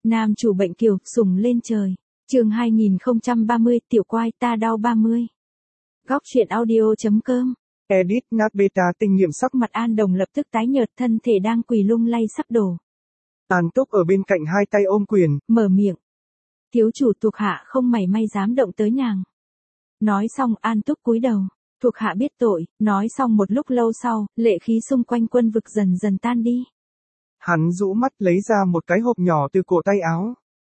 Nam chủ bệnh kiều, sủng lên trời. Chương 2030, tiểu quai ta đau 30. Góc truyện audio.com. Edit nát beta tinh nghiệm sắc. Mặt An Đồng lập tức tái nhợt, thân thể đang quỳ lung lay sắp đổ. An Túc ở bên cạnh hai tay ôm quyền, mở miệng. Thiếu chủ thuộc hạ không mảy may dám động tới nàng. Nói xong An Túc cúi đầu. Thuộc hạ biết tội, nói xong một lúc lâu sau, lệ khí xung quanh Quân Vực dần dần tan đi. Hắn rũ mắt lấy ra một cái hộp nhỏ từ cổ tay áo.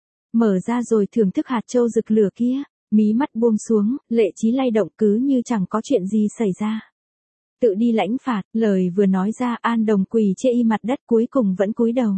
Mở ra rồi thưởng thức hạt châu rực lửa kia, mí mắt buông xuống, lệ trí lay động cứ như chẳng có chuyện gì xảy ra. Tự đi lãnh phạt, lời vừa nói ra An Đồng quỳ chê y mặt đất cuối cùng vẫn cúi đầu.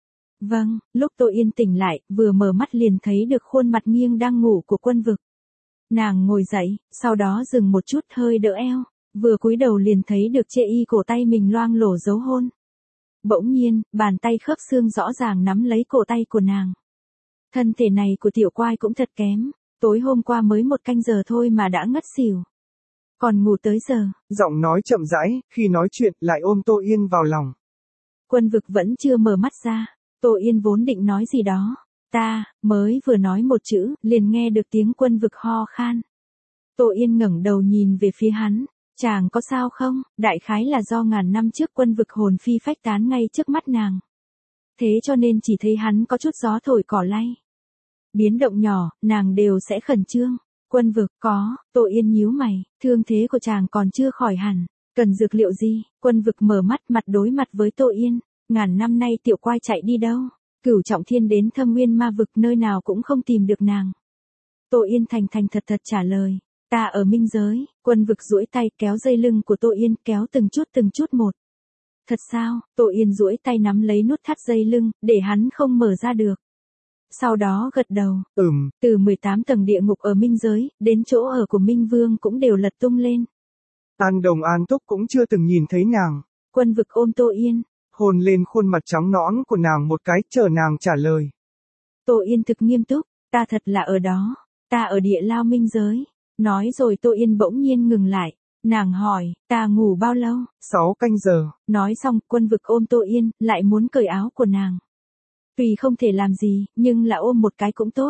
Vâng, lúc Tô Yên tỉnh lại, vừa mở mắt liền thấy được khuôn mặt nghiêng đang ngủ của Quân Vực. Nàng ngồi dậy, sau đó dừng một chút hơi đỡ eo, vừa cúi đầu liền thấy được chê y cổ tay mình loang lổ dấu hôn. Bỗng nhiên, bàn tay khớp xương rõ ràng nắm lấy cổ tay của nàng. Thân thể này của tiểu quai cũng thật kém, tối hôm qua mới 1 canh giờ thôi mà đã ngất xỉu. Còn ngủ tới giờ. Giọng nói chậm rãi, khi nói chuyện lại ôm Tô Yên vào lòng. Quân Vực vẫn chưa mở mắt ra, Tô Yên vốn định nói gì đó. Ta, mới vừa nói một chữ, liền nghe được tiếng Quân Vực ho khan. Tô Yên ngẩng đầu nhìn về phía hắn, chàng có sao không, đại khái là do ngàn năm trước Quân Vực hồn phi phách tán ngay trước mắt nàng. Thế cho nên chỉ thấy hắn có chút gió thổi cỏ lay. Biến động nhỏ, nàng đều sẽ khẩn trương. Quân Vực có, Tô Yên nhíu mày, thương thế của chàng còn chưa khỏi hẳn, cần dược liệu gì, Quân Vực mở mắt mặt đối mặt với Tô Yên, ngàn năm nay tiểu quai chạy đi đâu, Cửu Trọng Thiên đến Thâm Nguyên Ma Vực nơi nào cũng không tìm được nàng. Tô Yên thành thành thật thật trả lời, ta ở minh giới, Quân Vực duỗi tay kéo dây lưng của Tô Yên kéo từng chút một. Thật sao, Tô Yên duỗi tay nắm lấy nút thắt dây lưng, để hắn không mở ra được. Sau đó gật đầu, từ 18 tầng địa ngục ở minh giới, đến chỗ ở của Minh Vương cũng đều lật tung lên. An Đồng An Túc cũng chưa từng nhìn thấy nàng. Quân Vực ôm Tô Yên, hôn lên khuôn mặt trắng nõn của nàng một cái, chờ nàng trả lời. Tô Yên thực nghiêm túc, ta thật là ở đó, ta ở địa lao minh giới. Nói rồi Tô Yên bỗng nhiên ngừng lại, nàng hỏi, ta ngủ bao lâu? 6 canh giờ. Nói xong, Quân Vực ôm Tô Yên, lại muốn cởi áo của nàng. Tuy không thể làm gì, nhưng là ôm một cái cũng tốt.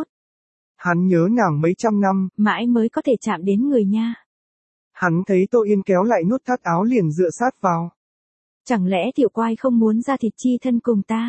Hắn nhớ nàng mấy trăm năm, mãi mới có thể chạm đến người nha. Hắn thấy Tô Yên kéo lại nút thắt áo liền dựa sát vào. Chẳng lẽ tiểu quai không muốn da thịt chi thân cùng ta?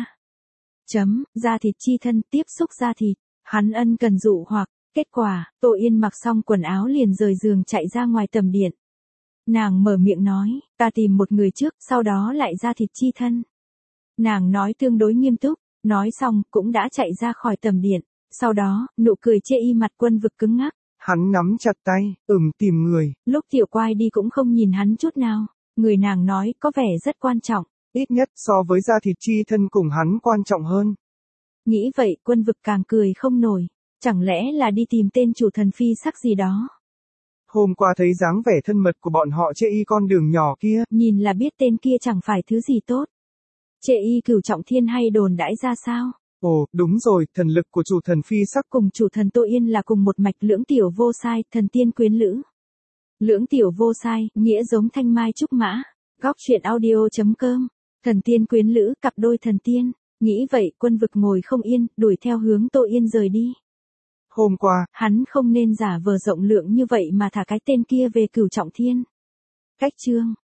Da thịt chi thân tiếp xúc da thịt, hắn ân cần dụ hoặc, kết quả, Tô Yên mặc xong quần áo liền rời giường chạy ra ngoài tầm điện. Nàng mở miệng nói, ta tìm một người trước, sau đó lại da thịt chi thân. Nàng nói tương đối nghiêm túc, nói xong cũng đã chạy ra khỏi tầm điện, sau đó, nụ cười chê y mặt Quân Vực cứng ngắc. Hắn nắm chặt tay, tìm người. Lúc tiểu quai đi cũng không nhìn hắn chút nào, người nàng nói có vẻ rất quan trọng. Ít nhất so với da thịt chi thân cùng hắn quan trọng hơn. Nghĩ vậy Quân Vực càng cười không nổi, chẳng lẽ là đi tìm tên chủ thần phi sắc gì đó. Hôm qua thấy dáng vẻ thân mật của bọn họ chê y con đường nhỏ kia. Nhìn là biết tên kia chẳng phải thứ gì tốt. Chê y Cửu Trọng Thiên hay đồn đãi ra sao? Ồ, đúng rồi, thần lực của chủ thần phi sắc cùng chủ thần Tô Yên là cùng một mạch lưỡng tiểu vô sai, thần tiên quyến lữ. Lưỡng tiểu vô sai, nghĩa giống thanh mai trúc mã. Góc truyện audio.com. Thần tiên quyến lữ, cặp đôi thần tiên. Nghĩ vậy Quân Vực ngồi không yên, đuổi theo hướng Tô Yên rời đi. Hôm qua, hắn không nên giả vờ rộng lượng như vậy mà thả cái tên kia về Cửu Trọng Thiên. Cách chương